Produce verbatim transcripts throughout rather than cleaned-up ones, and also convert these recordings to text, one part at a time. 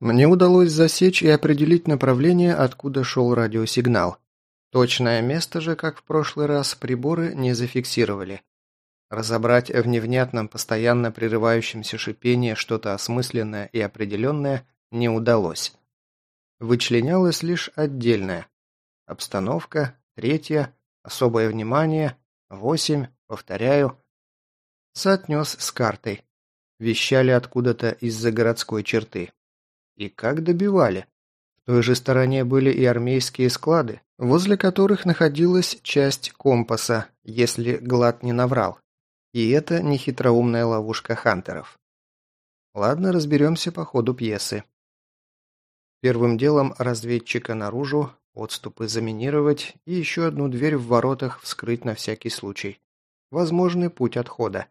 Мне удалось засечь и определить направление, откуда шел радиосигнал. Точное место же, как в прошлый раз, приборы не зафиксировали. Разобрать в невнятном, постоянно прерывающемся шипении что-то осмысленное и определенное не удалось. Вычленялось лишь отдельное. Обстановка, третья, особое внимание, восемь, повторяю. Соотнес с картой. Вещали откуда-то из-за городской черты. И как добивали? В той же стороне были и армейские склады, возле которых находилась часть компаса, если Глад не наврал. И это не хитроумная ловушка хантеров. Ладно, разберемся по ходу пьесы. Первым делом разведчика наружу, подступы заминировать и еще одну дверь в воротах вскрыть на всякий случай. Возможный путь отхода.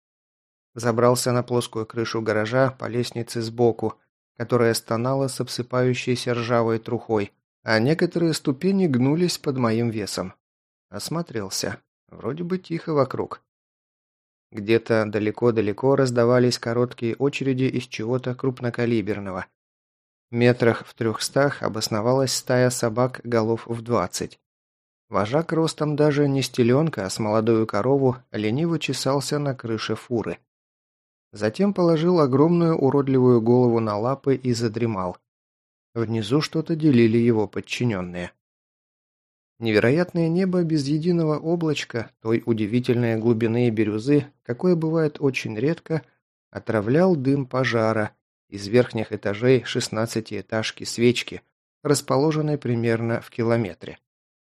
Забрался на плоскую крышу гаража по лестнице сбоку, которая стонала с обсыпающейся ржавой трухой, а некоторые ступени гнулись под моим весом. Осмотрелся. Вроде бы тихо вокруг. Где-то далеко-далеко раздавались короткие очереди из чего-то крупнокалиберного. Метрах в трехстах обосновалась стая собак голов в двадцать. Вожак ростом даже не стеленка, а с молодую корову лениво чесался на крыше фуры. Затем положил огромную уродливую голову на лапы и задремал. Внизу что-то делили его подчиненные. Невероятное небо без единого облачка, той удивительной глубины и бирюзы, какое бывает очень редко, отравлял дым пожара из верхних этажей шестнадцатиэтажки свечки, расположенной примерно в километре.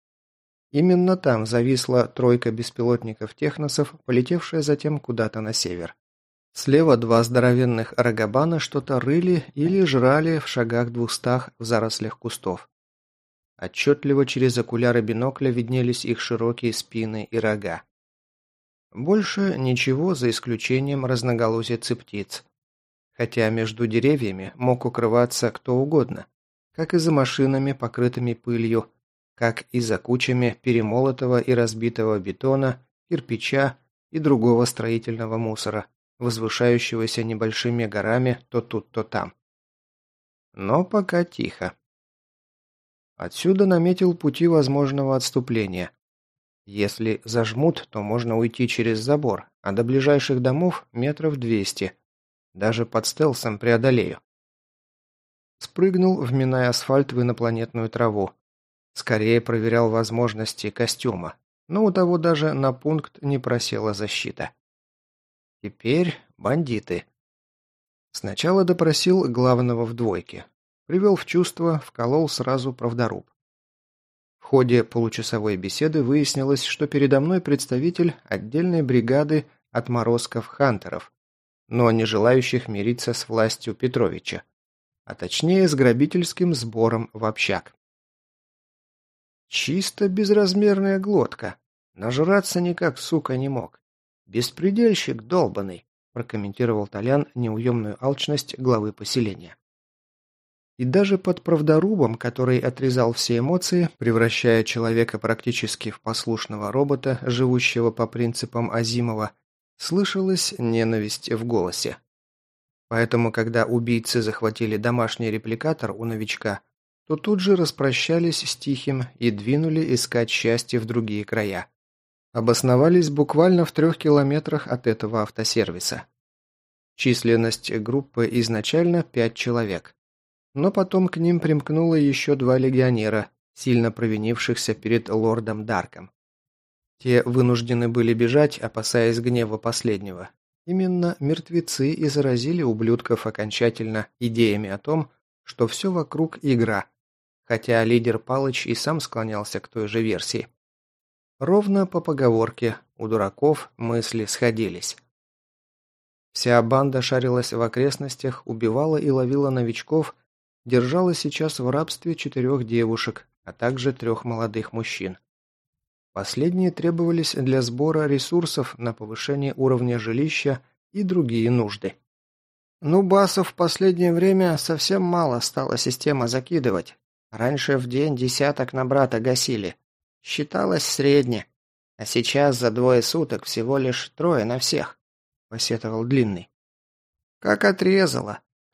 Именно там зависла тройка беспилотников-техносов, полетевшая затем куда-то на север. Слева два здоровенных рогобана что-то рыли или жрали в шагах двухстах в зарослях кустов. Отчетливо через окуляры бинокля виднелись их широкие спины и рога. Больше ничего, за исключением разноголосицы птиц. Хотя между деревьями мог укрываться кто угодно, как и за машинами, покрытыми пылью, как и за кучами перемолотого и разбитого бетона, кирпича и другого строительного мусора, возвышающегося небольшими горами то тут, то там. Но пока тихо. Отсюда наметил пути возможного отступления. Если зажмут, то можно уйти через забор, а до ближайших домов метров двести. Даже под стелсом преодолею. Спрыгнул, вминая асфальт в инопланетную траву. Скорее проверял возможности костюма, но у того даже на пункт не просела защита. Теперь бандиты. Сначала допросил главного в двойке. Привел в чувство, вколол сразу правдоруб. В ходе получасовой беседы выяснилось, что передо мной представитель отдельной бригады отморозков-хантеров, но не желающих мириться с властью Петровича, а точнее с грабительским сбором в общак. Чисто безразмерная глотка. Нажраться никак, сука, не мог. «Беспредельщик долбанный», – прокомментировал Толян неуемную алчность главы поселения. И даже под правдорубом, который отрезал все эмоции, превращая человека практически в послушного робота, живущего по принципам Азимова, слышалась ненависть в голосе. Поэтому, когда убийцы захватили домашний репликатор у новичка, то тут же распрощались с Тихим и двинули искать счастье в другие края. Обосновались буквально в трех километрах от этого автосервиса. Численность группы изначально пять человек. Но потом к ним примкнуло еще два легионера, сильно провинившихся перед лордом Дарком. Те вынуждены были бежать, опасаясь гнева последнего. Именно мертвецы и заразили ублюдков окончательно идеями о том, что все вокруг игра, хотя лидер Палыч и сам склонялся к той же версии. Ровно по поговорке «у дураков мысли сходились». Вся банда шарилась в окрестностях, убивала и ловила новичков, держала сейчас в рабстве четырех девушек, а также трех молодых мужчин. Последние требовались для сбора ресурсов на повышение уровня жилища и другие нужды. Ну, басов в последнее время совсем мало стала система закидывать. Раньше в день десяток на брата гасили. Считалось средне. А сейчас за двое суток всего лишь трое на всех, посетовал Длинный. Как отрезало.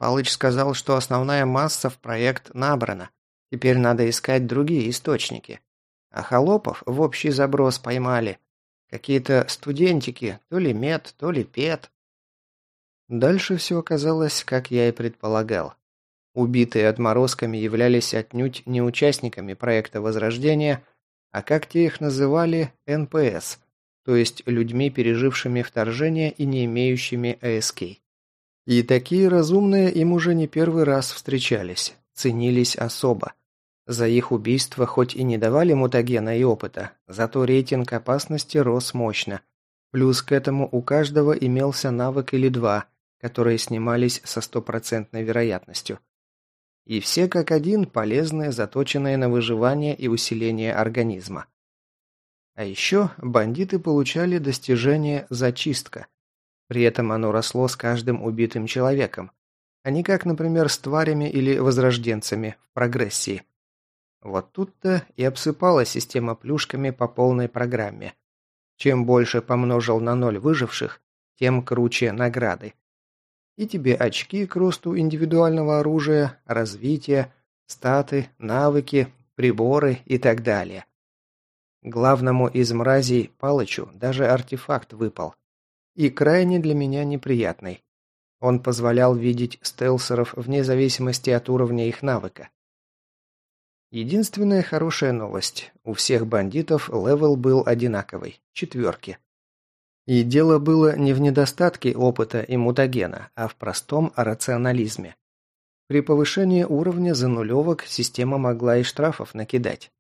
Палыч сказал, что основная масса в проект набрана. Теперь надо искать другие источники. А холопов в общий заброс поймали. Какие-то студентики, то ли мед, то ли пет. Дальше все оказалось, как я и предполагал. Убитые отморозками являлись отнюдь не участниками проекта Возрождения, а как те их называли, эн пэ эс, то есть людьми, пережившими вторжение и не имеющими а эс кей. И такие разумные им уже не первый раз встречались, ценились особо. За их убийство хоть и не давали мутагена и опыта, зато рейтинг опасности рос мощно. Плюс к этому у каждого имелся навык или два, которые снимались со стопроцентной вероятностью. И все как один полезные, заточенные на выживание и усиление организма. А еще бандиты получали достижение «зачистка». При этом оно росло с каждым убитым человеком, а не как, например, с тварями или возрожденцами в прогрессии. Вот тут-то и обсыпала система плюшками по полной программе. Чем больше помножил на ноль выживших, тем круче награды. И тебе очки к росту индивидуального оружия, развития, статы, навыки, приборы и так далее. Главному из мразей, Палычу, даже артефакт выпал. И крайне для меня неприятный. Он позволял видеть стелсеров вне зависимости от уровня их навыка. Единственная хорошая новость. У всех бандитов левел был одинаковый – четверки. И дело было не в недостатке опыта и мутагена, а в простом рационализме. При повышении уровня за нулевок система могла и штрафов накидать.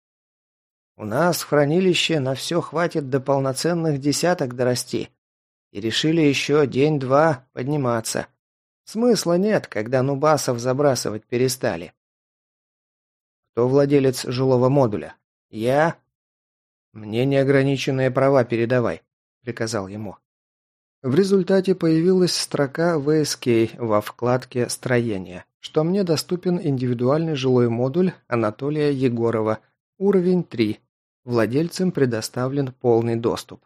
У нас в хранилище на все хватит до полноценных десяток дорасти. И решили еще день-два подниматься. Смысла нет, когда нубасов забрасывать перестали. Кто владелец жилого модуля? Я? Мне неограниченные права передавай, приказал ему. В результате появилась строка ви эс кей во вкладке «Строение», что мне доступен индивидуальный жилой модуль Анатолия Егорова, уровень три. Владельцам предоставлен полный доступ.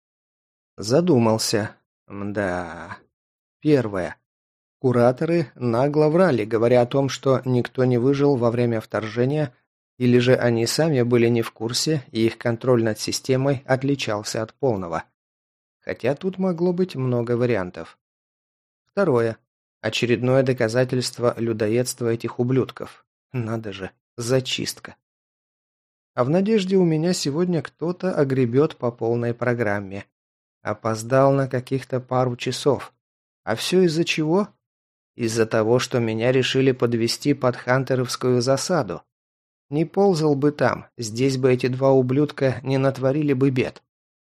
Задумался. Мда. Первое. Кураторы нагло врали, говоря о том, что никто не выжил во время вторжения, или же они сами были не в курсе, и их контроль над системой отличался от полного. Хотя тут могло быть много вариантов. Второе. Очередное доказательство людоедства этих ублюдков. Надо же, зачистка. А в надежде у меня сегодня кто-то огребет по полной программе. Опоздал на каких-то пару часов. А все из-за чего? Из-за того, что меня решили подвести под хантеровскую засаду. Не ползал бы там, здесь бы эти два ублюдка не натворили бы бед.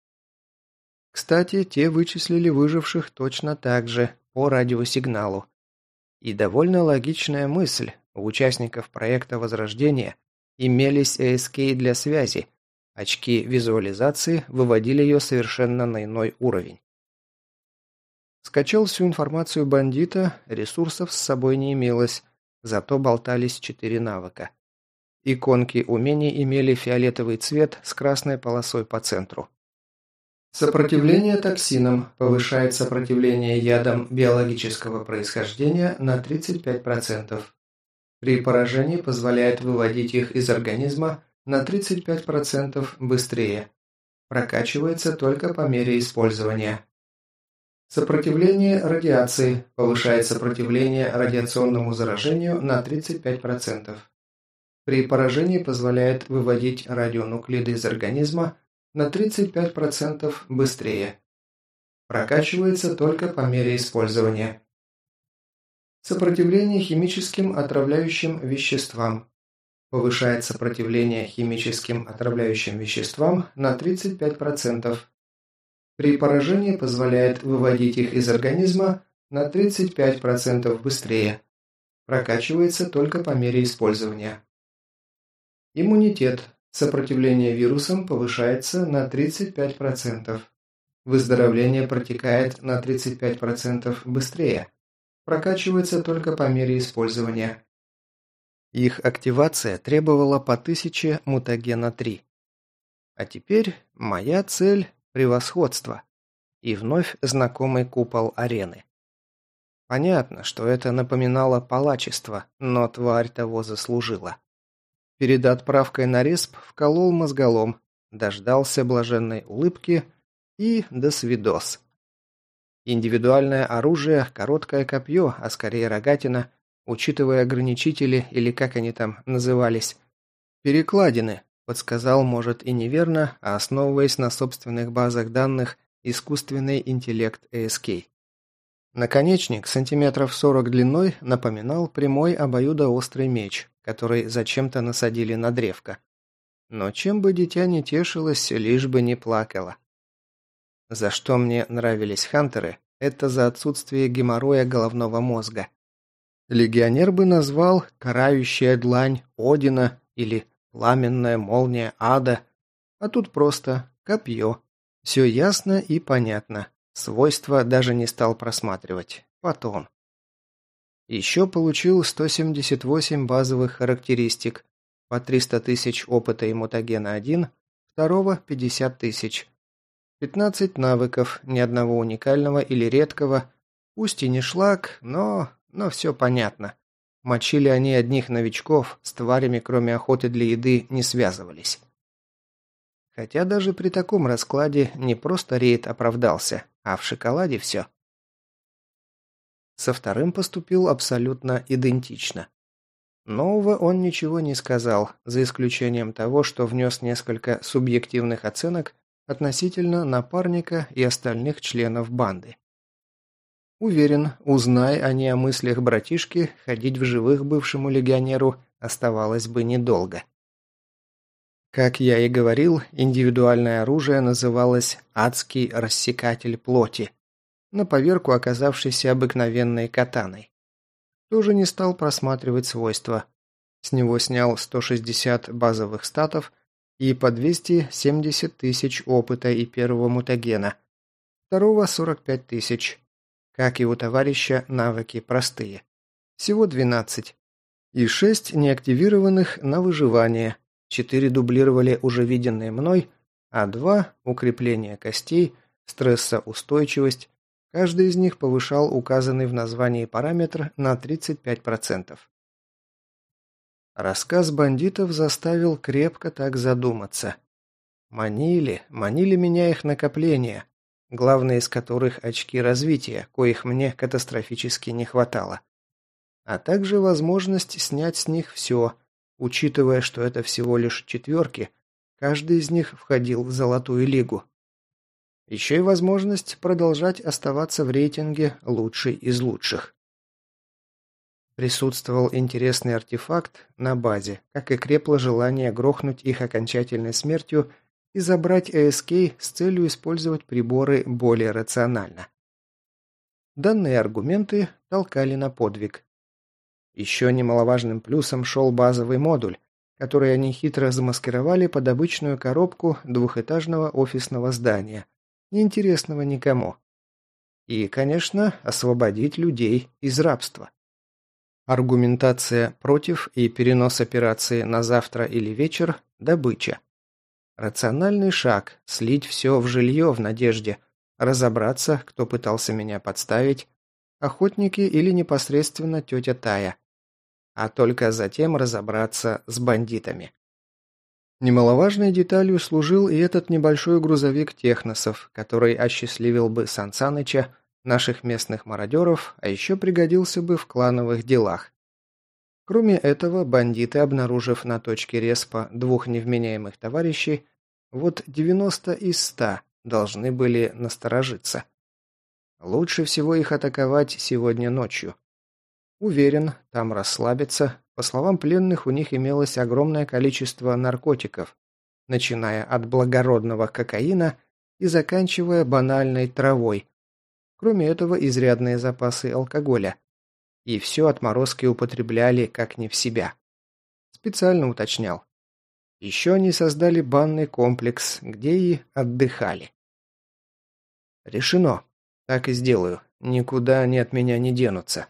Кстати, те вычислили выживших точно так же, по радиосигналу. И довольно логичная мысль. У участников проекта Возрождения имелись а эс кей для связи. Очки визуализации выводили ее совершенно на иной уровень. Скачал всю информацию бандита, ресурсов с собой не имелось, зато болтались четыре навыка. Иконки умений имели фиолетовый цвет с красной полосой по центру. Сопротивление токсинам повышает сопротивление ядам биологического происхождения на тридцать пять процентов. При поражении позволяет выводить их из организма на тридцать пять процентов быстрее. Прокачивается только по мере использования. Сопротивление радиации повышает сопротивление радиационному заражению на тридцать пять процентов. При поражении позволяет выводить радионуклиды из организма на тридцать пять процентов быстрее. Прокачивается только по мере использования. Сопротивление химическим отравляющим веществам. Повышает сопротивление химическим отравляющим веществам на тридцать пять процентов. При поражении позволяет выводить их из организма на тридцать пять процентов быстрее. Прокачивается только по мере использования. Иммунитет. Сопротивление вирусам повышается на тридцать пять процентов. Выздоровление протекает на тридцать пять процентов быстрее. Прокачивается только по мере использования. Их активация требовала по тысяче мутагена три. А теперь моя цель – превосходство. И вновь знакомый купол арены. Понятно, что это напоминало палачество, но тварь того заслужила. Перед отправкой на респ вколол мозголом, дождался блаженной улыбки и досвидос. Индивидуальное оружие – короткое копье, а скорее рогатина, учитывая ограничители или как они там назывались. Перекладины, подсказал, может и неверно, а основываясь на собственных базах данных искусственный интеллект эй эс кей. Наконечник сантиметров сорок длиной напоминал прямой обоюдоострый меч, который зачем-то насадили на древко. Но чем бы дитя не тешилось, лишь бы не плакало. За что мне нравились хантеры, это за отсутствие геморроя головного мозга. Легионер бы назвал «карающая длань Одина» или «пламенная молния ада», а тут просто «копье». Все ясно и понятно. Свойства даже не стал просматривать. Потом. Еще получил сто семьдесят восемь базовых характеристик, по триста тысяч опыта и мутагена один, второго пятьдесят тысяч. пятнадцать навыков, ни одного уникального или редкого, пусть и не шлак, но... но все понятно. Мочили они одних новичков, с тварями, кроме охоты для еды, не связывались. Хотя даже при таком раскладе не просто рейд оправдался, а в шоколаде все. Со вторым поступил абсолютно идентично. Нового он ничего не сказал, за исключением того, что внес несколько субъективных оценок относительно напарника и остальных членов банды. Уверен, узнай они о мыслях братишки, ходить в живых бывшему легионеру оставалось бы недолго. Как я и говорил, индивидуальное оружие называлось «Адский рассекатель плоти», на поверку оказавшийся обыкновенной катаной. Тоже не стал просматривать свойства. С него снял сто шестьдесят базовых статов и по двести семьдесят тысяч опыта и первого мутагена, второго сорок пять тысяч. Как и у товарища, навыки простые. Всего двенадцать. И шесть неактивированных на выживание. Четыре дублировали уже виденные мной, а два – укрепление костей, стрессоустойчивость. Каждый из них повышал указанный в названии параметр на тридцать пять процентов. Рассказ бандитов заставил крепко так задуматься. Манили, манили меня их накопления, главное из которых очки развития, коих мне катастрофически не хватало. А также возможность снять с них все, учитывая, что это всего лишь четверки, каждый из них входил в золотую лигу. Еще и возможность продолжать оставаться в рейтинге лучший из лучших. Присутствовал интересный артефакт на базе, как и крепло желание грохнуть их окончательной смертью и забрать эй эс кей с целью использовать приборы более рационально. Данные аргументы толкали на подвиг. Еще немаловажным плюсом шел базовый модуль, который они хитро замаскировали под обычную коробку двухэтажного офисного здания, неинтересного никому. И, конечно, освободить людей из рабства. Аргументация против и перенос операции на завтра или вечер – добыча. Рациональный шаг – слить все в жилье в надежде, разобраться, кто пытался меня подставить, охотники или непосредственно тетя Тая. А только затем разобраться с бандитами. Немаловажной деталью служил и этот небольшой грузовик техносов, который осчастливил бы Сан Саныча, наших местных мародеров, а еще пригодился бы в клановых делах. Кроме этого, бандиты, обнаружив на точке респа двух невменяемых товарищей, вот девяносто из ста должны были насторожиться. Лучше всего их атаковать сегодня ночью. Уверен, там расслабиться. По словам пленных, у них имелось огромное количество наркотиков, начиная от благородного кокаина и заканчивая банальной травой. Кроме этого, изрядные запасы алкоголя. И все отморозки употребляли как не в себя. Специально уточнял. Еще они создали банный комплекс, где и отдыхали. Решено. Так и сделаю. Никуда они от меня не денутся.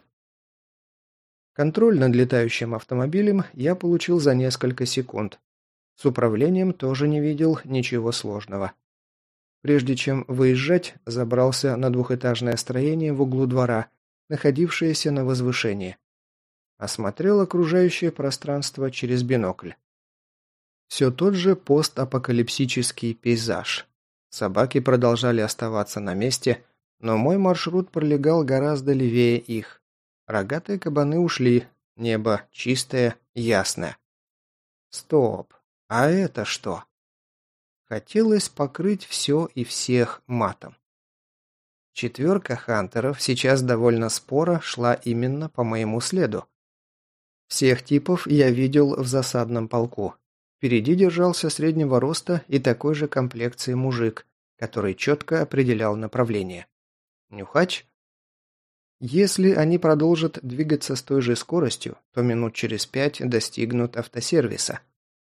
Контроль над летающим автомобилем я получил за несколько секунд. С управлением тоже не видел ничего сложного. Прежде чем выезжать, забрался на двухэтажное строение в углу двора, находившиеся на возвышении. Осмотрел окружающее пространство через бинокль. Все тот же постапокалипсический пейзаж. Собаки продолжали оставаться на месте, но мой маршрут пролегал гораздо левее их. Рогатые кабаны ушли, небо чистое, ясное. Стоп, а это что? Хотелось покрыть все и всех матом. Четверка хантеров сейчас довольно споро шла именно по моему следу. Всех типов я видел в засадном полку. Впереди держался среднего роста и такой же комплекции мужик, который четко определял направление. Нюхач? Если они продолжат двигаться с той же скоростью, то минут через пять достигнут автосервиса.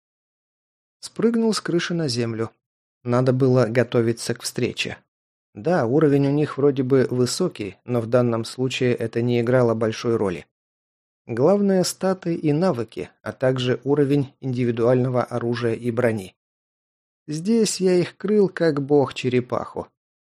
Спрыгнул с крыши на землю. Надо было готовиться к встрече. Да, уровень у них вроде бы высокий, но в данном случае это не играло большой роли. Главное – статы и навыки, а также уровень индивидуального оружия и брони. Здесь я их крыл как бог черепаху.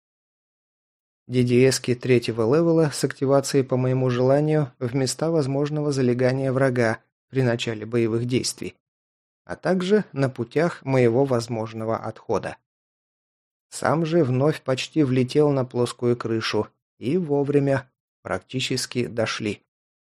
ди ди эс-ки третьего левела с активацией по моему желанию в места возможного залегания врага при начале боевых действий, а также на путях моего возможного отхода. Сам же вновь почти влетел на плоскую крышу и вовремя практически дошли.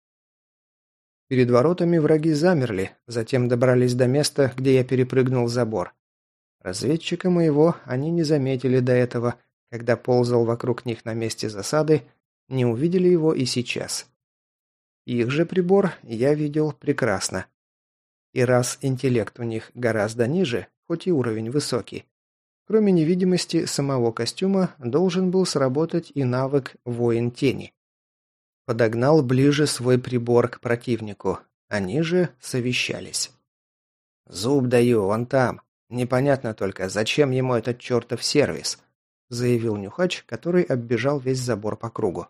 Перед воротами враги замерли, затем добрались до места, где я перепрыгнул забор. Разведчика моего они не заметили до этого, когда ползал вокруг них на месте засады, не увидели его и сейчас. Их же прибор я видел прекрасно. И раз интеллект у них гораздо ниже, хоть и уровень высокий, кроме невидимости самого костюма, должен был сработать и навык «Воин тени». Подогнал ближе свой прибор к противнику. Они же совещались. «Зуб даю, он там. Непонятно только, зачем ему этот чертов сервис», заявил Нюхач, который оббежал весь забор по кругу.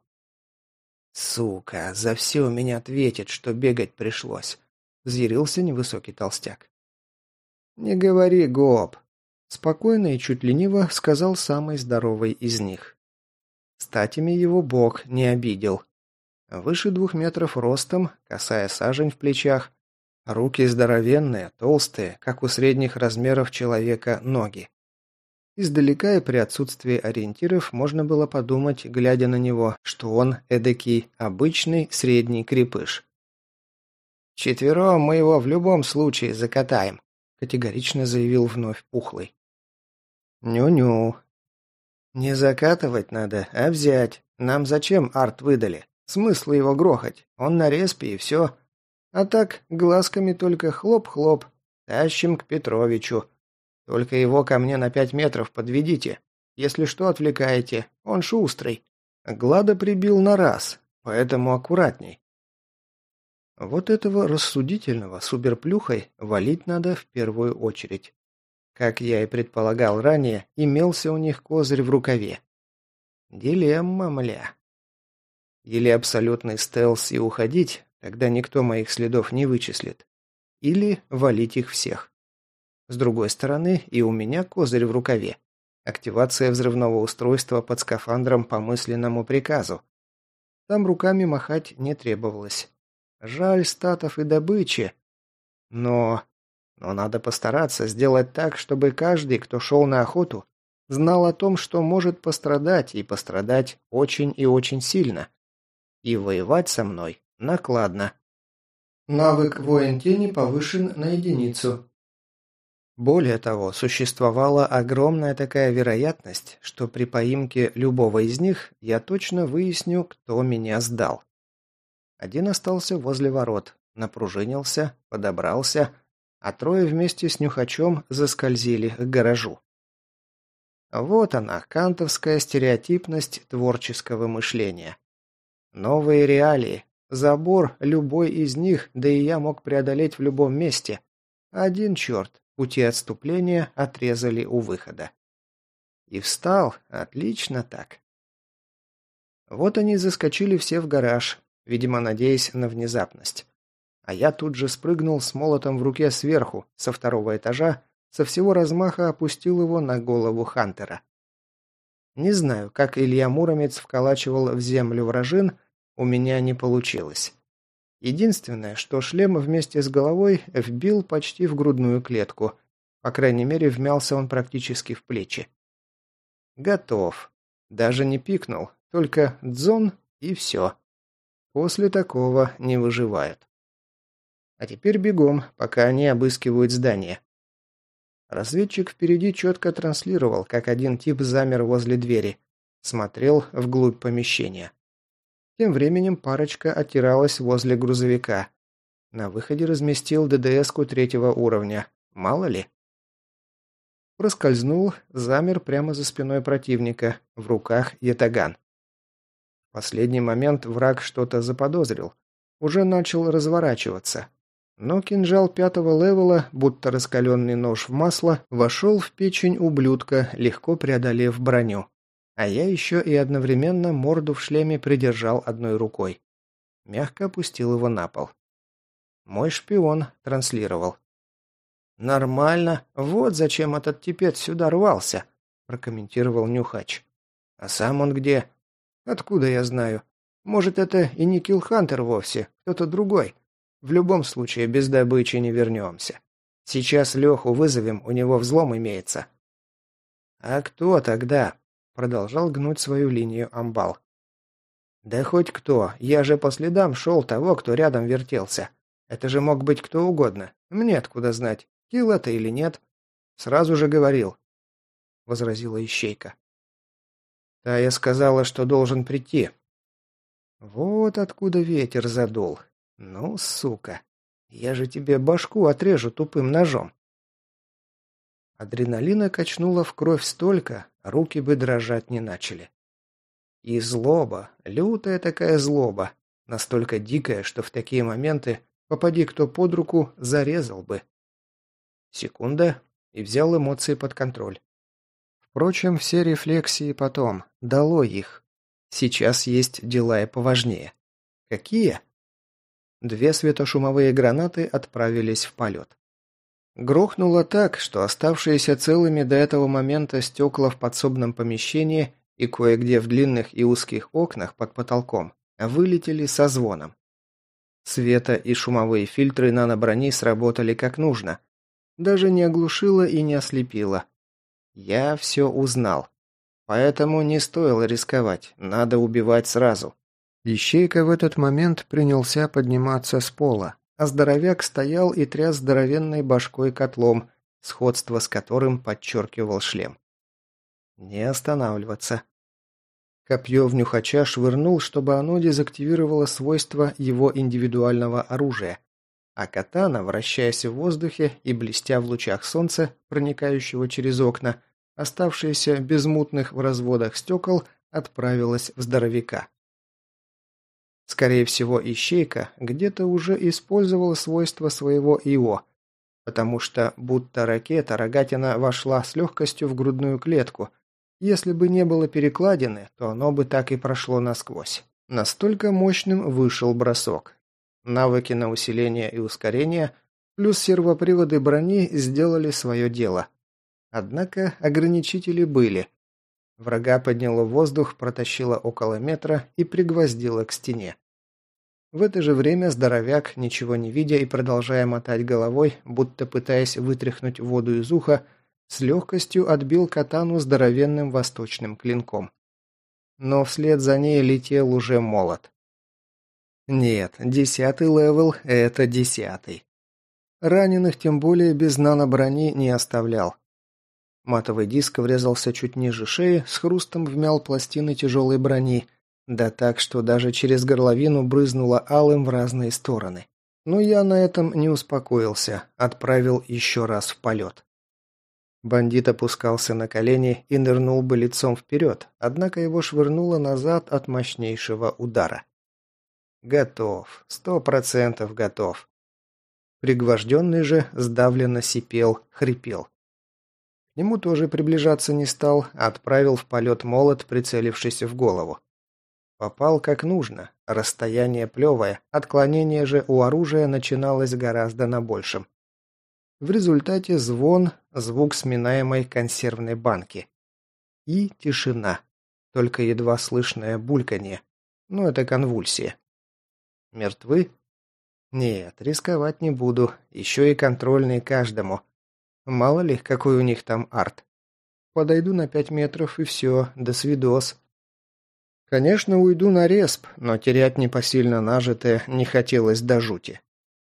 «Сука, за все меня ответит, что бегать пришлось», взъярился невысокий толстяк. «Не говори, гоп», спокойно и чуть лениво сказал самый здоровый из них. Статями его бог не обидел. Выше двух метров ростом, косая сажень в плечах, руки здоровенные, толстые, как у средних размеров человека, ноги. Издалека и при отсутствии ориентиров можно было подумать, глядя на него, что он эдакий обычный средний крепыш. «Четвером мы его в любом случае закатаем», категорично заявил вновь Пухлый. «Ню-ню. Не закатывать надо, а взять. Нам зачем арт выдали? Смысл его грохать? Он на респе и все. А так, глазками только хлоп-хлоп. Тащим к Петровичу. Только его ко мне на пять метров подведите. Если что, отвлекаете. Он шустрый. Глада прибил на раз, поэтому аккуратней». Вот этого рассудительного суперплюхой валить надо в первую очередь. Как я и предполагал ранее, имелся у них козырь в рукаве. Дилемма, мля. Или абсолютный стелс и уходить, тогда никто моих следов не вычислит. Или валить их всех. С другой стороны, и у меня козырь в рукаве. Активация взрывного устройства под скафандром по мысленному приказу. Там руками махать не требовалось. Жаль статов и добычи. Но... Но надо постараться сделать так, чтобы каждый, кто шел на охоту, знал о том, что может пострадать, и пострадать очень и очень сильно. И воевать со мной накладно. Навык «Воин тени» повышен на единицу. Более того, существовала огромная такая вероятность, что при поимке любого из них я точно выясню, кто меня сдал. Один остался возле ворот, напружинился, подобрался, а трое вместе с Нюхачом заскользили к гаражу. Вот она, кантовская стереотипность творческого мышления. Новые реалии. Забор, любой из них, да и я мог преодолеть в любом месте. Один черт, пути отступления отрезали у выхода. И встал, отлично так. Вот они заскочили все в гараж, видимо, надеясь на внезапность. А я тут же спрыгнул с молотом в руке сверху, со второго этажа, со всего размаха опустил его на голову Хантера. Не знаю, как Илья Муромец вколачивал в землю вражин, у меня не получилось. Единственное, что шлем вместе с головой вбил почти в грудную клетку. По крайней мере, вмялся он практически в плечи. Готов. Даже не пикнул, только дзон и все. После такого не выживают. А теперь бегом, пока они обыскивают здание. Разведчик впереди четко транслировал, как один тип замер возле двери. Смотрел вглубь помещения. Тем временем парочка оттиралась возле грузовика. На выходе разместил ДДС-ку третьего уровня. Мало ли. Проскользнул, замер прямо за спиной противника, в руках ятаган. В последний момент враг что-то заподозрил. Уже начал разворачиваться. Но кинжал пятого левела, будто раскаленный нож в масло, вошел в печень ублюдка, легко преодолев броню. А я еще и одновременно морду в шлеме придержал одной рукой. Мягко опустил его на пол. Мой шпион транслировал. «Нормально. Вот зачем этот типец сюда рвался», – прокомментировал Нюхач. «А сам он где? Откуда я знаю? Может, это и не Киллхантер вовсе, кто-то другой. В любом случае, без добычи не вернемся. Сейчас Леху вызовем, у него взлом имеется». «А кто тогда?» – продолжал гнуть свою линию Амбал. «Да хоть кто. Я же по следам шел того, кто рядом вертелся. Это же мог быть кто угодно. Мне откуда знать, Килл это или нет. Сразу же говорил», – возразила Ищейка. «Тая сказала, что должен прийти». «Вот откуда ветер задул. Ну, сука, я же тебе башку отрежу тупым ножом». Адреналина качнуло в кровь столько, руки бы дрожать не начали. И злоба, лютая такая злоба, настолько дикая, что в такие моменты, попади кто под руку, зарезал бы. Секунда, и взял эмоции под контроль. Впрочем, все рефлексии потом, дало их. Сейчас есть дела и поважнее. Какие? Две светошумовые гранаты отправились в полет. Грохнуло так, что оставшиеся целыми до этого момента стекла в подсобном помещении и кое-где в длинных и узких окнах под потолком вылетели со звоном. Света- и шумовые фильтры наноброни сработали как нужно. Даже не оглушило и не ослепило. Я все узнал. Поэтому не стоило рисковать, надо убивать сразу. Ищейка в этот момент принялся подниматься с пола, а здоровяк стоял и тряс здоровенной башкой котлом, сходство с которым подчеркивал шлем. Не останавливаться. Копье в Нюхача швырнул, чтобы оно дезактивировало свойства его индивидуального оружия, а катана, вращаясь в воздухе и блестя в лучах солнца, проникающего через окна, оставшиеся без мутных в разводах стекол, отправилась в здоровяка. Скорее всего, Ищейка где-то уже использовала свойства своего ИО, потому что, будто ракета, рогатина вошла с легкостью в грудную клетку. Если бы не было перекладины, то оно бы так и прошло насквозь. Настолько мощным вышел бросок. Навыки на усиление и ускорение, плюс сервоприводы брони сделали свое дело. Однако ограничители были. Врага подняло в воздух, протащило около метра и пригвоздило к стене. В это же время здоровяк, ничего не видя и продолжая мотать головой, будто пытаясь вытряхнуть воду из уха, с легкостью отбил катану здоровенным восточным клинком. Но вслед за ней летел уже молот. Нет, десятый левел – это десятый. Раненых тем более без наноброни не оставлял. Матовый диск врезался чуть ниже шеи, с хрустом вмял пластины тяжелой брони, да так, что даже через горловину брызнуло алым в разные стороны. Но я на этом не успокоился, отправил еще раз в полет. Бандит опускался на колени и нырнул бы лицом вперед, однако его швырнуло назад от мощнейшего удара. Готов, сто процентов готов. Пригвожденный же сдавленно сипел, хрипел. К нему тоже приближаться не стал, а отправил в полет молот, прицелившись в голову. Попал как нужно, расстояние плевое, отклонение же у оружия начиналось гораздо на большем. В результате звон, звук сминаемой консервной банки. И тишина, только едва слышное бульканье. Ну, это конвульсия. Мертвы? Нет, рисковать не буду. Еще и контрольный каждому. Мало ли, какой у них там арт. Подойду на пять метров и все, до свидос. Конечно, уйду на респ, но терять непосильно нажитое не хотелось до жути.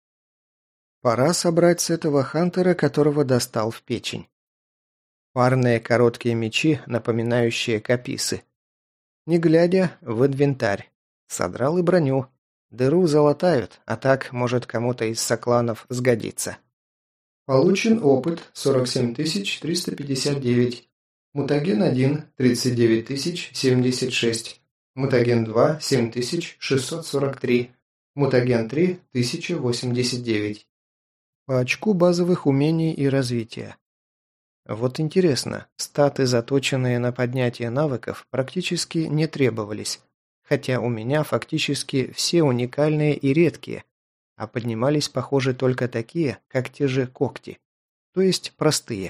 Пора собрать с этого хантера, которого достал в печень. Парные короткие мечи, напоминающие каписы. Не глядя, в инвентарь. Содрал и броню. Дыру залатают, а так, может, кому-то из сокланов сгодится. Получен опыт сорок семь тысяч триста пятьдесят девять. Мутаген один тридцать девять тысяч семьдесят шесть. Мутаген два семь тысяч шестьсот сорок три. Мутаген три тысяча восемьдесят девять. По очку базовых умений и развития. Вот интересно, статы, заточенные на поднятие навыков, практически не требовались, хотя у меня фактически все уникальные и редкие, а поднимались, похоже, только такие, как те же когти, то есть простые.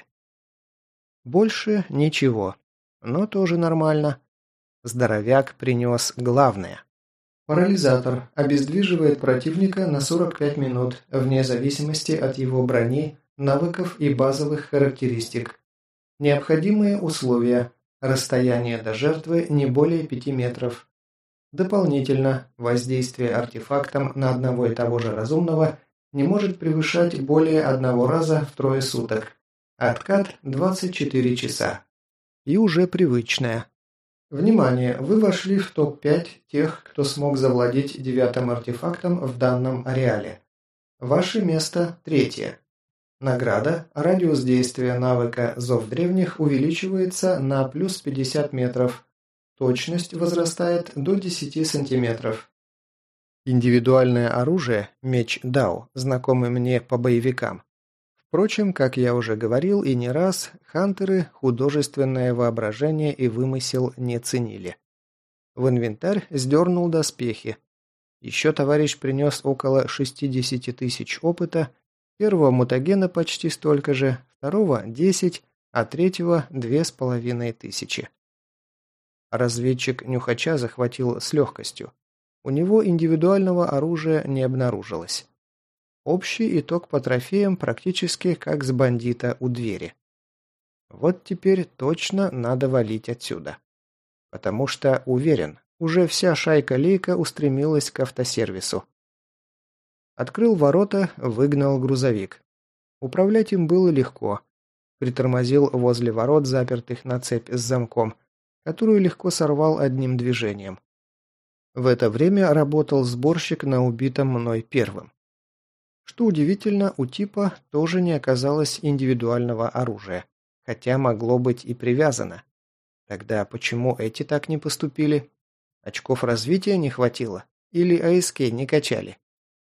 Больше ничего, но тоже нормально. Здоровяк принес главное. Парализатор обездвиживает противника на сорок пять минут, вне зависимости от его брони, навыков и базовых характеристик. Необходимые условия. Расстояние до жертвы не более пяти метров. Дополнительно, воздействие артефактом на одного и того же разумного не может превышать более одного раза в трое суток. Откат двадцать четыре часа. И уже привычное. Внимание! Вы вошли в топ пять тех, кто смог завладеть девятым артефактом в данном ареале. Ваше место третье. Награда. Радиус действия навыка «Зов древних» увеличивается на плюс пятьдесят метров. Точность возрастает до десяти сантиметров. Индивидуальное оружие, меч Дао, знакомый мне по боевикам. Впрочем, как я уже говорил и не раз, хантеры художественное воображение и вымысел не ценили. В инвентарь сдернул доспехи. Еще товарищ принес около шестидесяти тысяч опыта, первого мутагена почти столько же, второго – десять, а третьего – две с половиной тысячи. Разведчик Нюхача захватил с легкостью. У него индивидуального оружия не обнаружилось. Общий итог по трофеям практически как с бандита у двери. Вот теперь точно надо валить отсюда. Потому что, уверен, уже вся шайка-лейка устремилась к автосервису. Открыл ворота, выгнал грузовик. Управлять им было легко. Притормозил возле ворот, запертых на цепь с замком, которую легко сорвал одним движением. В это время работал сборщик на убитом мной первым. Что удивительно, у типа тоже не оказалось индивидуального оружия, хотя могло быть и привязано. Тогда почему эти так не поступили? Очков развития не хватило? Или АСК не качали?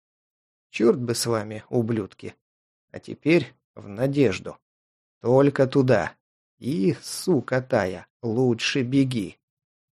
Черт бы с вами, ублюдки. А теперь в надежду. Только туда. И, сука тая, лучше беги.